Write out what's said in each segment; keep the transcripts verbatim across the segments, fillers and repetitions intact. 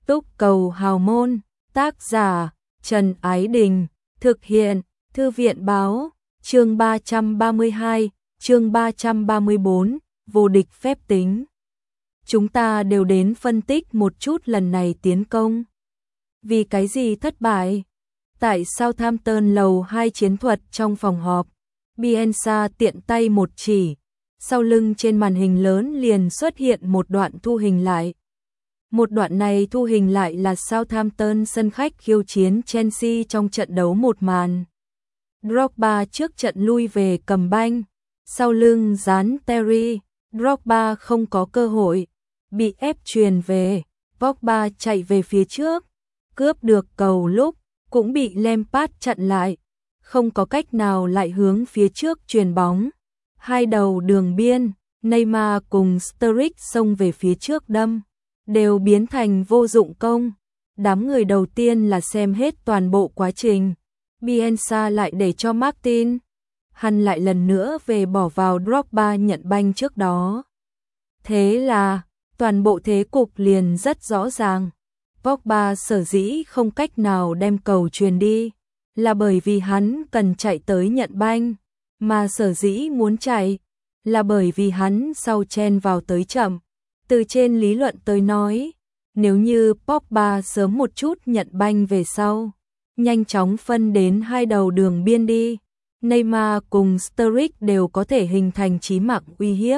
Túc cầu hào môn, tác giả Trần Ái Đình, thực hiện Thư viện báo, chương ba trăm ba mươi hai, chương ba trăm ba mươi bốn, vô địch phép tính. Chúng ta đều đến phân tích một chút lần này tiến công. Vì cái gì thất bại? Tại Southampton lầu hai chiến thuật trong phòng họp, Bielsa tiện tay một chỉ, sau lưng trên màn hình lớn liền xuất hiện một đoạn thu hình lại. Một đoạn này thu hình lại là Southampton sân khách khiêu chiến Chelsea trong trận đấu một màn. Drogba trước trận lui về cầm banh, sau lưng dán Terry, Drogba không có cơ hội, bị ép chuyền về, Pogba chạy về phía trước, cướp được cầu lúc, cũng bị Lampard chặn lại, không có cách nào lại hướng phía trước chuyền bóng. Hai đầu đường biên, Neymar cùng Sturridge xông về phía trước đâm, đều biến thành vô dụng công. Đám người đầu tiên là xem hết toàn bộ quá trình, Bielsa lại để cho Martin, hắn lại lần nữa về bỏ vào Drogba nhận banh trước đó. Thế là, toàn bộ thế cục liền rất rõ ràng. Pogba sở dĩ không cách nào đem cầu truyền đi, là bởi vì hắn cần chạy tới nhận banh, mà sở dĩ muốn chạy, là bởi vì hắn sau chen vào tới chậm. Từ trên lý luận tới nói, nếu như Pogba sớm một chút nhận banh về sau, nhanh chóng phân đến hai đầu đường biên đi, Neymar cùng Sturridge đều có thể hình thành chí mạng uy hiếp,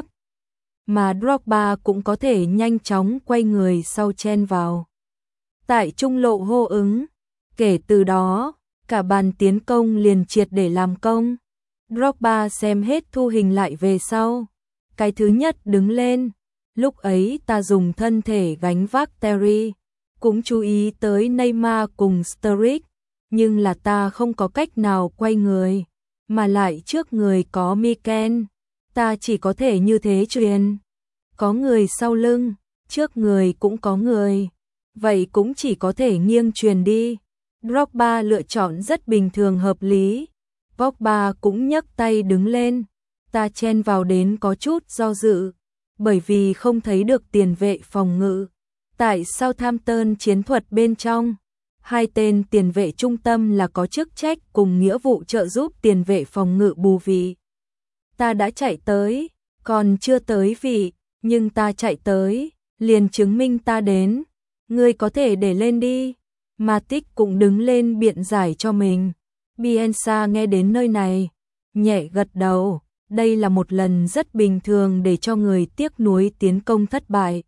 mà Drogba cũng có thể nhanh chóng quay người sau chen vào. Tại trung lộ hô ứng, kể từ đó, cả bàn tiến công liền triệt để làm công. Drogba xem hết thu hình lại về sau, cái thứ nhất đứng lên, lúc ấy ta dùng thân thể gánh vác Terry, cũng chú ý tới Neymar cùng Sturridge, nhưng là ta không có cách nào quay người, mà lại trước người có Mikel, ta chỉ có thể như thế truyền. Có người sau lưng, trước người cũng có người, vậy cũng chỉ có thể nghiêng truyền đi. Drogba lựa chọn rất bình thường hợp lý. Pogba cũng nhấc tay đứng lên, ta chen vào đến có chút do dự, bởi vì không thấy được tiền vệ phòng ngự. Tại Southampton chiến thuật bên trong, hai tên tiền vệ trung tâm là có chức trách cùng nghĩa vụ trợ giúp tiền vệ phòng ngự bù vị. Ta đã chạy tới, còn chưa tới vị, nhưng ta chạy tới, liền chứng minh ta đến. Ngươi có thể để lên đi. Matic cũng đứng lên biện giải cho mình. Bielsa nghe đến nơi này, nhẹ gật đầu, đây là một lần rất bình thường để cho người tiếc nuối tiến công thất bại.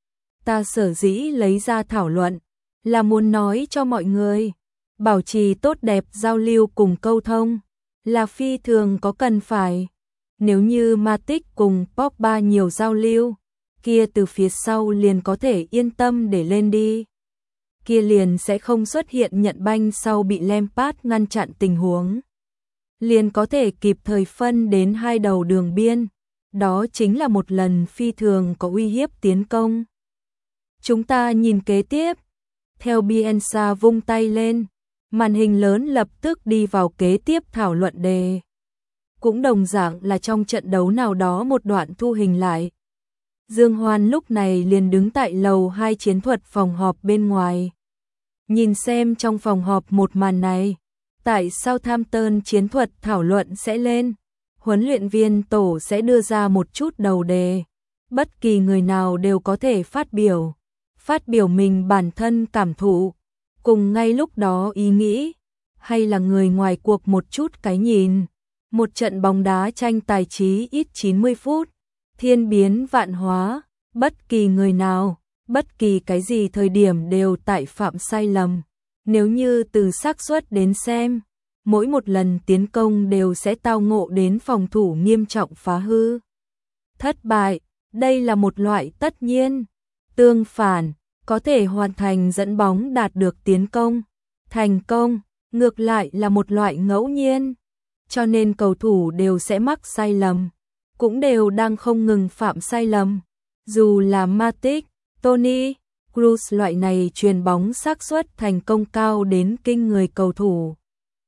Ta sở dĩ lấy ra thảo luận, là muốn nói cho mọi người, bảo trì tốt đẹp giao lưu cùng câu thông, là phi thường có cần phải. Nếu như Matic cùng Pogba nhiều giao lưu, kia từ phía sau liền có thể yên tâm để lên đi. Kia liền sẽ không xuất hiện nhận banh sau bị Lampard ngăn chặn tình huống. Liền có thể kịp thời phân đến hai đầu đường biên. Đó chính là một lần phi thường có uy hiếp tiến công. Chúng ta nhìn kế tiếp. Theo Bielsa vung tay lên, màn hình lớn lập tức đi vào kế tiếp thảo luận đề. Cũng đồng dạng là trong trận đấu nào đó một đoạn thu hình lại. Dương Hoan lúc này liền đứng tại lầu hai chiến thuật phòng họp bên ngoài. Nhìn xem trong phòng họp một màn này, tại Southampton chiến thuật thảo luận sẽ lên, huấn luyện viên tổ sẽ đưa ra một chút đầu đề, bất kỳ người nào đều có thể phát biểu, phát biểu mình bản thân cảm thụ, cùng ngay lúc đó ý nghĩ, hay là người ngoài cuộc một chút cái nhìn. Một trận bóng đá tranh tài chí ít chín mươi phút, thiên biến vạn hóa, bất kỳ người nào, bất kỳ cái gì thời điểm đều tại phạm sai lầm. Nếu như từ xác suất đến xem, mỗi một lần tiến công đều sẽ tao ngộ đến phòng thủ nghiêm trọng phá hư. Thất bại, đây là một loại tất nhiên. Tương phản, có thể hoàn thành dẫn bóng đạt được tiến công. Thành công, ngược lại là một loại ngẫu nhiên. Cho nên cầu thủ đều sẽ mắc sai lầm, cũng đều đang không ngừng phạm sai lầm. Dù là Matic, Toni, Kroos loại này chuyền bóng xác suất thành công cao đến kinh người cầu thủ,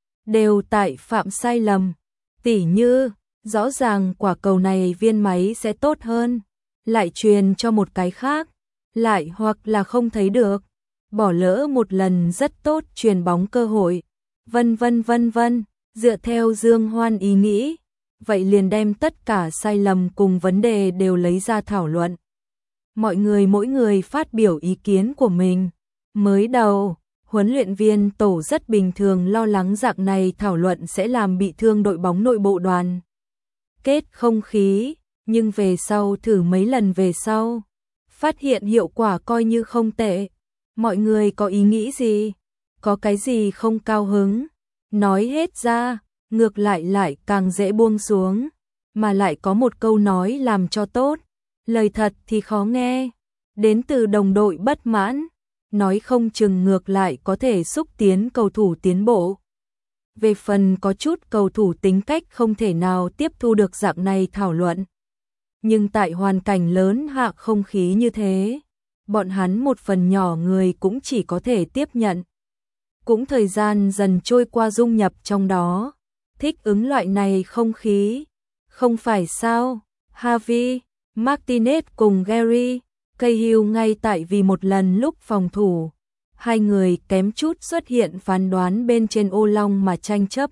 đều tại phạm sai lầm. Tỉ như, rõ ràng quả cầu này viên máy sẽ tốt hơn, lại truyền cho một cái khác, lại hoặc là không thấy được. bỏ lỡ một lần rất tốt chuyền bóng cơ hội, vân vân vân vân, dựa theo Dương Hoan ý nghĩ, vậy liền đem tất cả sai lầm cùng vấn đề đều lấy ra thảo luận. Mọi người mỗi người phát biểu ý kiến của mình. Mới đầu, huấn luyện viên tổ rất bình thường lo lắng dạng này thảo luận sẽ làm bị thương đội bóng nội bộ đoàn kết không khí, nhưng về sau thử mấy lần về sau, phát hiện hiệu quả coi như không tệ. Mọi người có ý nghĩ gì? Có cái gì không cao hứng? Nói hết ra, ngược lại lại càng dễ buông xuống, mà lại có một câu nói làm cho tốt. Lời thật thì khó nghe, đến từ đồng đội bất mãn, nói không chừng ngược lại có thể xúc tiến cầu thủ tiến bộ. Về phần có chút cầu thủ tính cách không thể nào tiếp thu được dạng này thảo luận. Nhưng tại hoàn cảnh lớn hạ không khí như thế, bọn hắn một phần nhỏ người cũng chỉ có thể tiếp nhận. Cũng thời gian dần trôi qua dung nhập trong đó, thích ứng loại này không khí. Không phải sao, Javi, Martinez cùng Gary, Cahill ngay tại vì một lần lúc phòng thủ, hai người kém chút xuất hiện phán đoán bên trên ô long mà tranh chấp.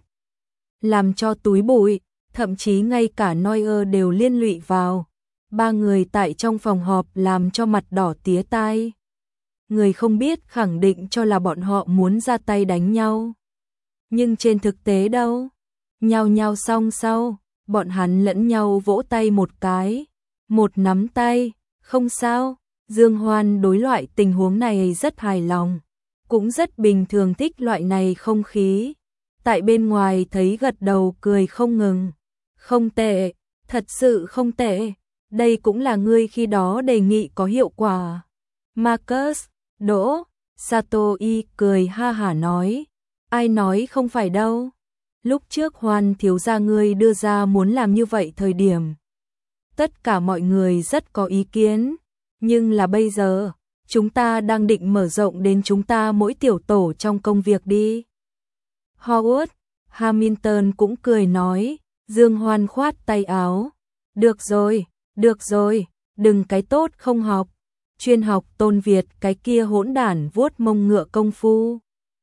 Làm cho túi bụi, thậm chí ngay cả Neuer đều liên lụy vào. Ba người tại trong phòng họp làm cho mặt đỏ tía tai. Người không biết khẳng định cho là bọn họ muốn ra tay đánh nhau. Nhưng trên thực tế đâu? Nhao nhao xong sau, bọn hắn lẫn nhau vỗ tay một cái, một nắm tay, không sao. Dương Hoan đối loại tình huống này rất hài lòng, cũng rất bình thường thích loại này không khí. Tại bên ngoài thấy gật đầu cười không ngừng. Không tệ, thật sự không tệ. Đây cũng là ngươi khi đó đề nghị có hiệu quả. Marcus, Đỗ, Satoi cười ha hả nói. Ai nói không phải đâu. Lúc trước Hoan thiếu gia ngươi đưa ra muốn làm như vậy thời điểm. Tất cả mọi người rất có ý kiến. Nhưng là bây giờ, chúng ta đang định mở rộng đến chúng ta mỗi tiểu tổ trong công việc đi. Howard, Hamilton cũng cười nói. Dương Hoan khoát tay áo. Được rồi, được rồi, đừng cái tốt không học. Chuyên học Tôn Việt cái kia hỗn đản vuốt mông ngựa công phu.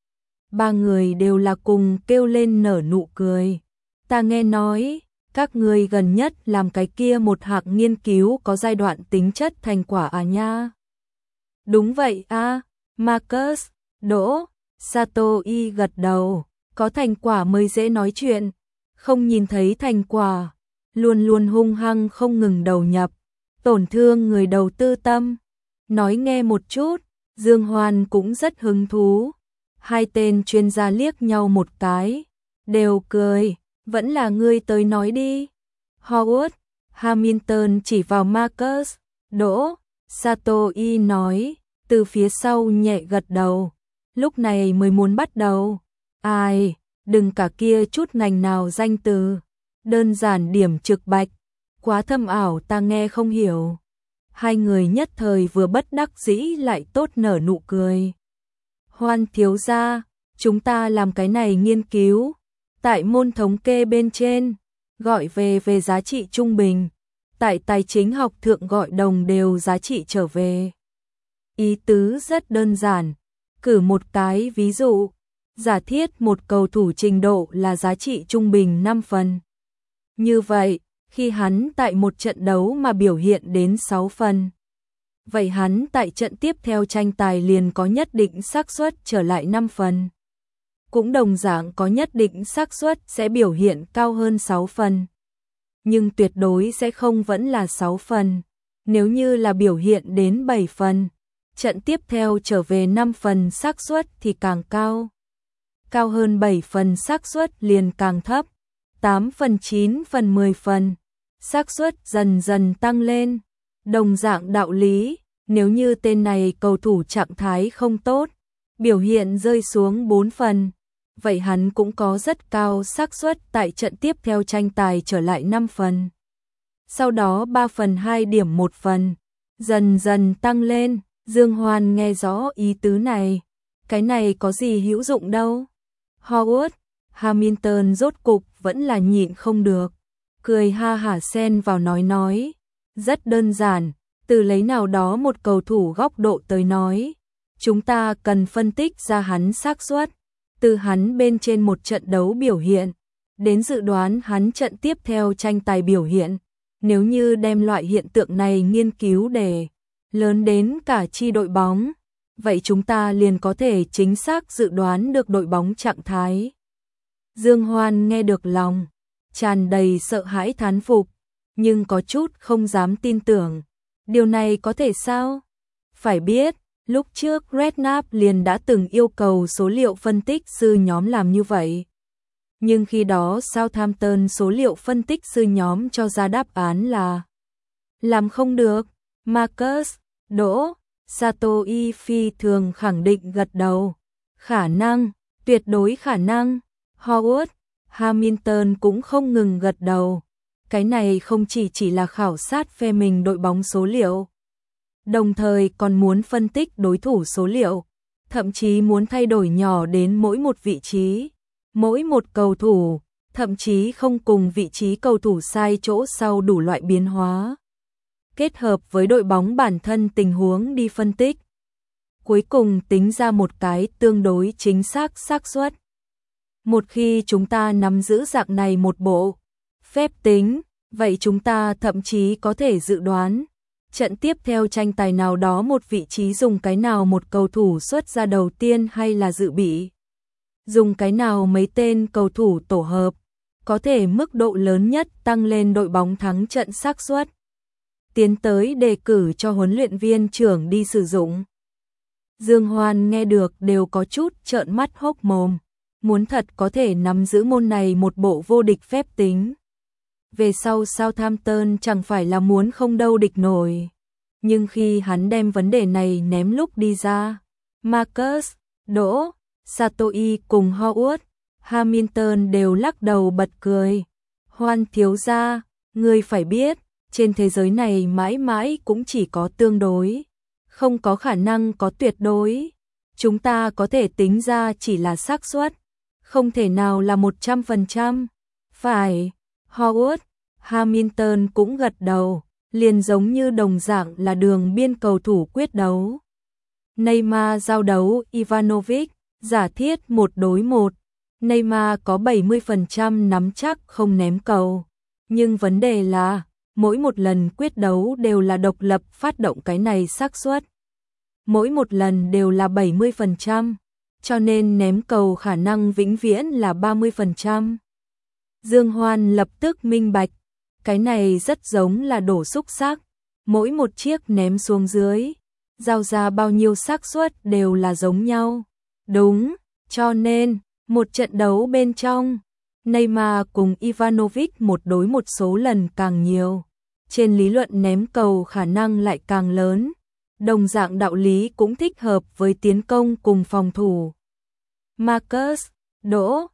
Ba người đều là cùng kêu lên nở nụ cười. Ta nghe nói, các người gần nhất làm cái kia một hạng nghiên cứu có giai đoạn tính chất thành quả à nha. Đúng vậy a, Marcus, Đỗ, Satoi gật đầu. Có thành quả mới dễ nói chuyện. Không nhìn thấy thành quả, luôn luôn hung hăng không ngừng đầu nhập, tổn thương người đầu tư tâm. Nói nghe một chút, Dương Hoan cũng rất hứng thú. Hai tên chuyên gia liếc nhau một cái, đều cười. Vẫn là ngươi tới nói đi. Howard, Hamilton chỉ vào Marcus, Đỗ, Satoi nói, từ phía sau nhẹ gật đầu. Lúc này mới muốn bắt đầu. Ai, đừng cả kia chút ngành nào danh từ. Đơn giản điểm trực bạch, quá thâm ảo ta nghe không hiểu. Hai người nhất thời vừa bất đắc dĩ lại tốt nở nụ cười. Hoan thiếu gia, chúng ta làm cái này nghiên cứu. Tại môn thống kê bên trên, gọi về về giá trị trung bình. Tại tài chính học thượng gọi đồng đều giá trị trở về. Ý tứ rất đơn giản. Cử một cái ví dụ. Giả thiết một cầu thủ trình độ là giá trị trung bình năm phần. Như vậy, khi hắn tại một trận đấu mà biểu hiện đến sáu phần. Vậy hắn tại trận tiếp theo tranh tài liền có nhất định xác suất trở lại năm phần. Cũng đồng dạng có nhất định xác suất sẽ biểu hiện cao hơn sáu phần. Nhưng tuyệt đối sẽ không vẫn là sáu phần. Nếu như là biểu hiện đến bảy phần, trận tiếp theo trở về năm phần xác suất thì càng cao. Cao hơn bảy phần xác suất liền càng thấp. tám phần, chín phần, mười phần. Xác suất dần dần tăng lên. Đồng dạng đạo lý, nếu như tên này cầu thủ trạng thái không tốt, biểu hiện rơi xuống bốn phần, vậy hắn cũng có rất cao xác suất tại trận tiếp theo tranh tài trở lại năm phần. Sau đó ba phần, hai điểm, một phần, dần dần tăng lên. Dương Hoan nghe rõ ý tứ này. Cái này có gì hữu dụng đâu. Howard, Hamilton rốt cục vẫn là nhịn không được. Cười ha hả xen vào nói nói. Rất đơn giản, từ lấy nào đó một cầu thủ góc độ tới nói. Chúng ta cần phân tích ra hắn xác suất, từ hắn bên trên một trận đấu biểu hiện, đến dự đoán hắn trận tiếp theo tranh tài biểu hiện. Nếu như đem loại hiện tượng này nghiên cứu để lớn đến cả chi đội bóng, vậy chúng ta liền có thể chính xác dự đoán được đội bóng trạng thái. Dương Hoan nghe được lòng tràn đầy sợ hãi thán phục, nhưng có chút không dám tin tưởng. Điều này có thể sao? Phải biết, lúc trước Redknapp liền đã từng yêu cầu số liệu phân tích sư nhóm làm như vậy. Nhưng khi đó Southampton số liệu phân tích sư nhóm cho ra đáp án là làm không được. Marcus, Đỗ, Satoi phi thường khẳng định gật đầu. Khả năng, tuyệt đối khả năng. Howard, Hamilton cũng không ngừng gật đầu. Cái này không chỉ chỉ là khảo sát phe mình đội bóng số liệu, đồng thời còn muốn phân tích đối thủ số liệu, thậm chí muốn thay đổi nhỏ đến mỗi một vị trí, mỗi một cầu thủ, thậm chí không cùng vị trí cầu thủ sai chỗ sau đủ loại biến hóa. Kết hợp với đội bóng bản thân tình huống đi phân tích. Cuối cùng tính ra một cái tương đối chính xác xác suất. Một khi chúng ta nắm giữ dạng này một bộ phép tính, vậy chúng ta thậm chí có thể dự đoán trận tiếp theo tranh tài nào đó một vị trí dùng cái nào một cầu thủ xuất ra đầu tiên hay là dự bị. Dùng cái nào mấy tên cầu thủ tổ hợp, có thể mức độ lớn nhất tăng lên đội bóng thắng trận xác suất. Tiến tới đề cử cho huấn luyện viên trưởng đi sử dụng. Dương Hoan nghe được đều có chút trợn mắt hốc mồm. Muốn thật có thể nắm giữ môn này một bộ vô địch phép tính. Về sau Southampton chẳng phải là muốn không đâu địch nổi. Nhưng khi hắn đem vấn đề này ném lúc đi ra, Marcus, Đỗ, Satoi cùng Howard, Hamilton đều lắc đầu bật cười. Hoan thiếu gia, ngươi phải biết, trên thế giới này mãi mãi cũng chỉ có tương đối, không có khả năng có tuyệt đối. Chúng ta có thể tính ra chỉ là xác suất, không thể nào là một trăm phần trăm. Phải, Howard, Hamilton cũng gật đầu, liền giống như đồng dạng là đường biên cầu thủ quyết đấu. Neymar giao đấu Ivanovic, giả thiết một đối một. Neymar có bảy mươi phần trăm nắm chắc không ném cầu. Nhưng vấn đề là, mỗi một lần quyết đấu đều là độc lập phát động cái này xác suất. Mỗi một lần đều là bảy mươi phần trăm, cho nên ném cầu khả năng vĩnh viễn là ba mươi phần trăm. Dương Hoan lập tức minh bạch, cái này rất giống là đổ xúc xác, mỗi một chiếc ném xuống dưới, giao ra bao nhiêu xác suất đều là giống nhau. Đúng, cho nên, một trận đấu bên trong, Neymar cùng Ivanovic một đối một số lần càng nhiều, trên lý luận ném cầu khả năng lại càng lớn. Đồng dạng đạo lý cũng thích hợp với tiến công cùng phòng thủ. Marcus, Đỗ,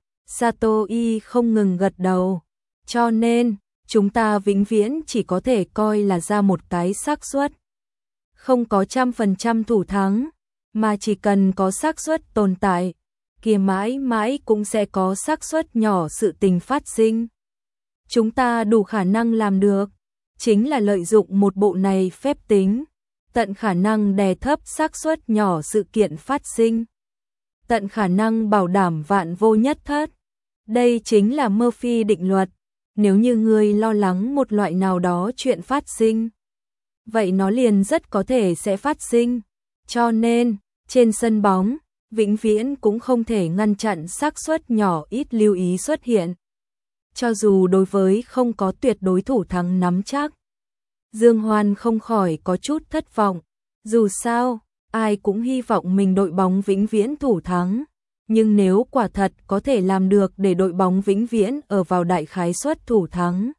Satoi không ngừng gật đầu. Cho nên, chúng ta vĩnh viễn chỉ có thể coi là ra một cái xác suất. Không có trăm phần trăm thủ thắng, mà chỉ cần có xác suất tồn tại, kia mãi mãi cũng sẽ có xác suất nhỏ sự tình phát sinh. Chúng ta đủ khả năng làm được, chính là lợi dụng một bộ này phép tính, tận khả năng đè thấp xác suất nhỏ sự kiện phát sinh, tận khả năng bảo đảm vạn vô nhất thất. Đây chính là Murphy định luật. Nếu như ngươi lo lắng một loại nào đó chuyện phát sinh, vậy nó liền rất có thể sẽ phát sinh. Cho nên, trên sân bóng, vĩnh viễn cũng không thể ngăn chặn xác suất nhỏ ít lưu ý xuất hiện. Cho dù đối với không có tuyệt đối thủ thắng nắm chắc, Dương Hoan không khỏi có chút thất vọng. Dù sao, ai cũng hy vọng mình đội bóng vĩnh viễn thủ thắng. Nhưng nếu quả thật có thể làm được để đội bóng vĩnh viễn ở vào đại khái suất thủ thắng,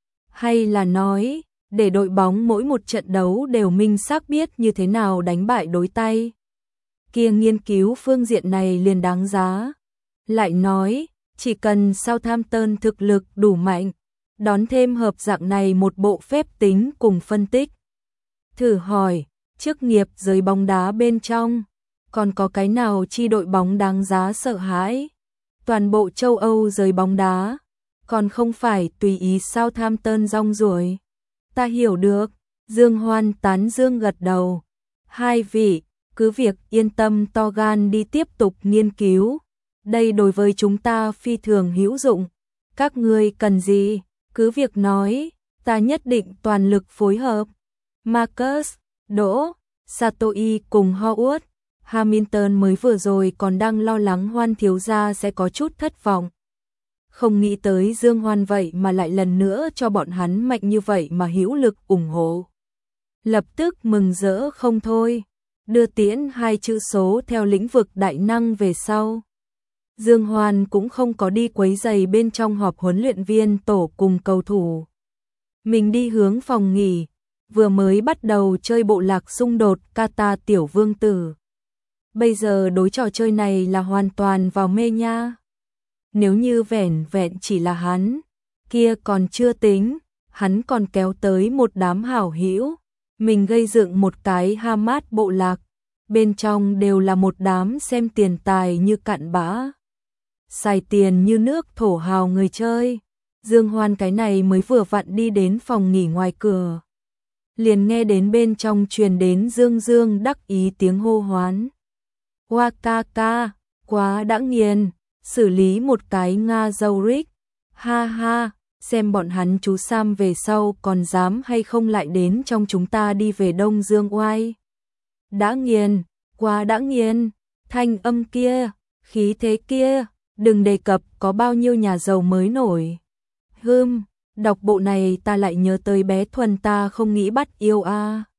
hay là nói, để đội bóng mỗi một trận đấu đều minh xác biết như thế nào đánh bại đối tay, kia nghiên cứu phương diện này liền đáng giá. Lại nói, chỉ cần Southampton thực lực đủ mạnh, đón thêm hợp dạng này một bộ phép tính cùng phân tích. Thử hỏi, chức nghiệp giới bóng đá bên trong, còn có cái nào chi đội bóng đáng giá sợ hãi? Toàn bộ châu Âu giới bóng đá, còn không phải tùy ý Southampton rong ruổi. Ta hiểu được, Dương Hoan tán dương gật đầu. Hai vị, cứ việc yên tâm to gan đi tiếp tục nghiên cứu. Đây đối với chúng ta phi thường hữu dụng. Các ngươi cần gì, cứ việc nói, ta nhất định toàn lực phối hợp. Marcus, Đỗ, Satoi cùng Howard, Hamilton mới vừa rồi còn đang lo lắng Hoan thiếu gia sẽ có chút thất vọng. Không nghĩ tới Dương Hoan vậy mà lại lần nữa cho bọn hắn mạnh như vậy mà hữu lực ủng hộ. Lập tức mừng rỡ không thôi, đưa tiễn hai chữ số theo lĩnh vực đại năng về sau. Dương Hoan cũng không có đi quấy giày bên trong họp huấn luyện viên tổ cùng cầu thủ. Mình đi hướng phòng nghỉ, vừa mới bắt đầu chơi bộ lạc xung đột Kata tiểu vương tử. Bây giờ đối trò chơi này là hoàn toàn vào mê nha. Nếu như vẻn vẹn chỉ là hắn, kia còn chưa tính, hắn còn kéo tới một đám hảo hữu. Mình gây dựng một cái Hamas bộ lạc, bên trong đều là một đám xem tiền tài như cặn bã, xài tiền như nước thổ hào người chơi. Dương Hoan cái này mới vừa vặn đi đến phòng nghỉ ngoài cửa, liền nghe đến bên trong truyền đến Dương Dương đắc ý tiếng hô hoán. Hoa ca ca, quá đã nghiền, xử lý một cái Nga dâu rích, ha ha, xem bọn hắn chú Sam về sau còn dám hay không lại đến trong chúng ta đi về Đông Dương oai. Đã nghiền, quá đã nghiền, thanh âm kia, khí thế kia, đừng đề cập có bao nhiêu nhà giàu mới nổi. Hừm, đọc bộ này ta lại nhớ tới bé Thuần ta không nghĩ bắt yêu a. À.